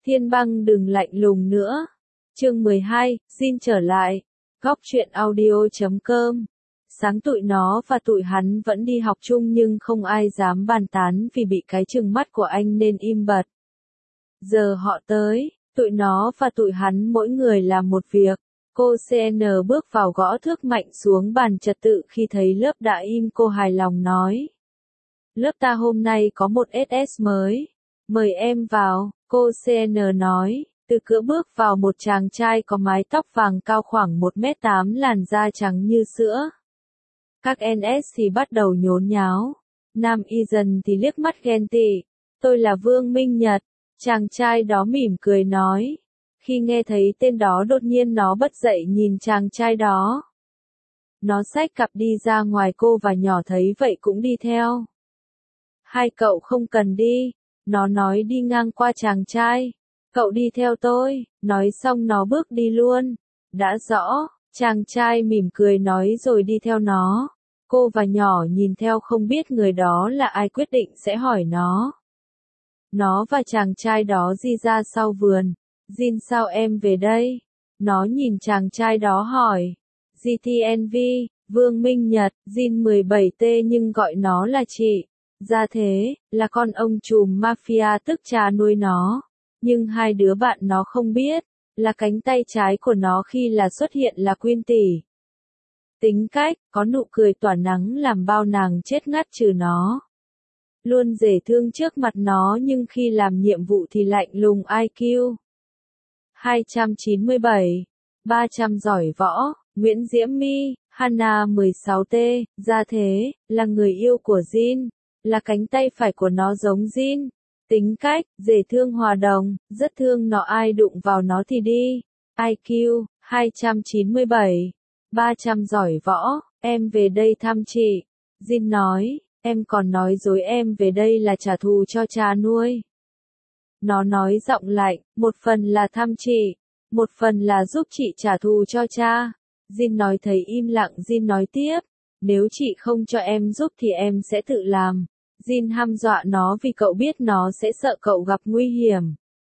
Thiên Băng đừng lạnh lùng nữa. Chương 12, xin trở lại. Góc truyện audio.com. Sáng tụi nó và tụi hắn vẫn đi học chung nhưng không ai dám bàn tán vì bị cái trừng mắt của anh nên im bặt. Giờ họ tới, tụi nó và tụi hắn mỗi người làm một việc. Cô CN bước vào gõ thước mạnh xuống bàn trật tự khi thấy lớp đã im, cô hài lòng nói. Lớp ta hôm nay có một SS mới. Mời em vào, cô CN nói. Từ cửa bước vào một chàng trai có mái tóc vàng cao khoảng 1m8, làn da trắng như sữa. Các NS thì bắt đầu nhốn nháo. Nam y dần thì liếc mắt ghen tị. Tôi là Vương Minh Nhật. Chàng trai đó mỉm cười nói. Khi nghe thấy tên đó đột nhiên nó bật dậy nhìn chàng trai đó. Nó xách cặp đi ra ngoài, cô và nhỏ thấy vậy cũng đi theo. Hai cậu không cần đi. Nó nói đi ngang qua chàng trai. Cậu đi theo tôi. Nói xong nó bước đi luôn. Đã rõ. Chàng trai mỉm cười nói rồi đi theo nó. Cô và nhỏ nhìn theo không biết người đó là ai, quyết định sẽ hỏi nó. Nó và chàng trai đó đi ra sau vườn. Jin, sao em về đây? Nó nhìn chàng trai đó hỏi. GTNV, Vương Minh Nhật, Jin 17T nhưng gọi nó là chị. Ra thế, là con ông trùm mafia tức cha nuôi nó. Nhưng hai đứa bạn nó không biết, là cánh tay trái của nó khi là xuất hiện là Quyên tỷ. Tính cách, có nụ cười tỏa nắng làm bao nàng chết ngắt trừ nó. Luôn dễ thương trước mặt nó nhưng khi làm nhiệm vụ thì lạnh lùng. IQ 297, 300 giỏi võ. Nguyễn Diễm My, Hana 16T, ra thế, là người yêu của Jin, là cánh tay phải của nó giống Jin. Tính cách, dễ thương hòa đồng, rất thương nó, ai đụng vào nó thì đi. IQ 297, 300 giỏi võ. Em về đây thăm chị. Jin nói, em còn nói dối em về đây là trả thù cho cha nuôi. Nó nói giọng lạnh, một phần là thăm chị, một phần là giúp chị trả thù cho cha. Jin nói thấy im lặng, Jin nói tiếp, nếu chị không cho em giúp thì em sẽ tự làm. Jin hăm dọa nó vì cậu biết nó sẽ sợ cậu gặp nguy hiểm.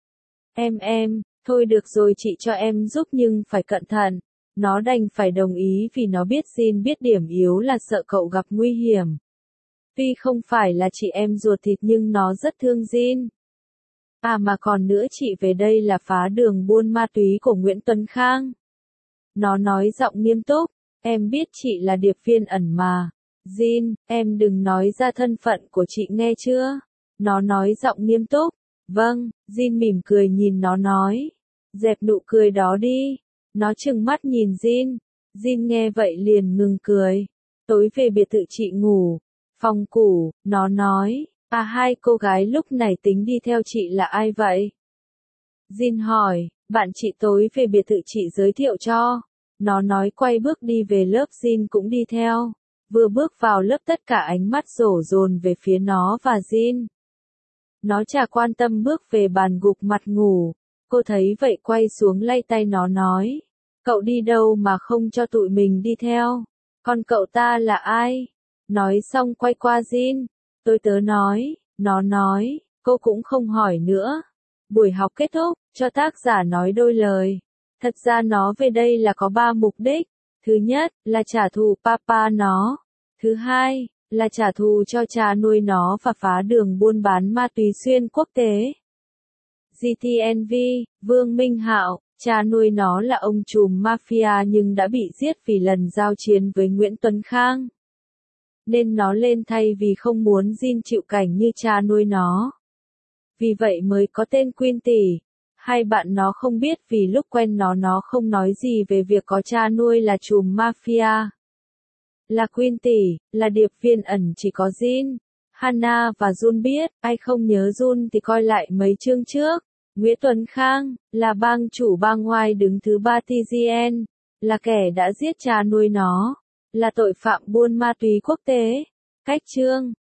Thôi được rồi, chị cho em giúp nhưng phải cẩn thận. Nó đành phải đồng ý vì nó biết Jin biết điểm yếu là sợ cậu gặp nguy hiểm. Tuy không phải là chị em ruột thịt nhưng nó rất thương Jin. À mà còn nữa, chị về đây là phá đường buôn ma túy của Nguyễn Tuấn Khang. Nó nói giọng nghiêm túc, em biết chị là điệp viên ẩn mà. Jin, em đừng nói ra thân phận của chị nghe chưa? Nó nói giọng nghiêm túc, vâng. Jin mỉm cười nhìn nó nói, dẹp nụ cười đó đi. Nó trừng mắt nhìn Jin. Jin nghe vậy liền ngừng cười. Tối về biệt thự chị ngủ. Phòng cũ, nó nói. À, hai cô gái lúc này tính đi theo chị là ai vậy? Jin hỏi, bạn chị tối về biệt thự chị giới thiệu cho. Nó nói quay bước đi về lớp, Jin cũng đi theo. Vừa bước vào lớp tất cả ánh mắt đổ dồn về phía nó và Jin. Nó chả quan tâm bước về bàn gục mặt ngủ. Cô thấy vậy quay xuống lay tay nó nói. Cậu đi đâu mà không cho tụi mình đi theo? Còn cậu ta là ai? Nói xong quay qua Jin. Tôi tớ nói. Nó nói. Cô cũng không hỏi nữa. Buổi học kết thúc, cho tác giả nói đôi lời. Thật ra nó về đây là có 3 mục đích. Thứ nhất, là trả thù papa nó. Thứ hai, là trả thù cho cha nuôi nó và phá đường buôn bán ma túy xuyên quốc tế. GTNV, Vương Minh Hạo, cha nuôi nó là ông trùm mafia nhưng đã bị giết vì lần giao chiến với Nguyễn Tuấn Khang. Nên nó lên thay vì không muốn Jin chịu cảnh như cha nuôi nó. Vì vậy mới có tên Quyên tỷ. Hai bạn nó không biết vì lúc quen nó không nói gì về việc có cha nuôi là trùm mafia. Là Quyên tỷ, là điệp viên ẩn chỉ có Jin, Hana và Jun biết. Ai không nhớ Jun thì coi lại mấy chương trước. Nguyễn Tuấn Khang, là bang chủ bang ngoài đứng thứ 3 TGN, là kẻ đã giết cha nuôi nó, là tội phạm buôn ma túy quốc tế. Cách chương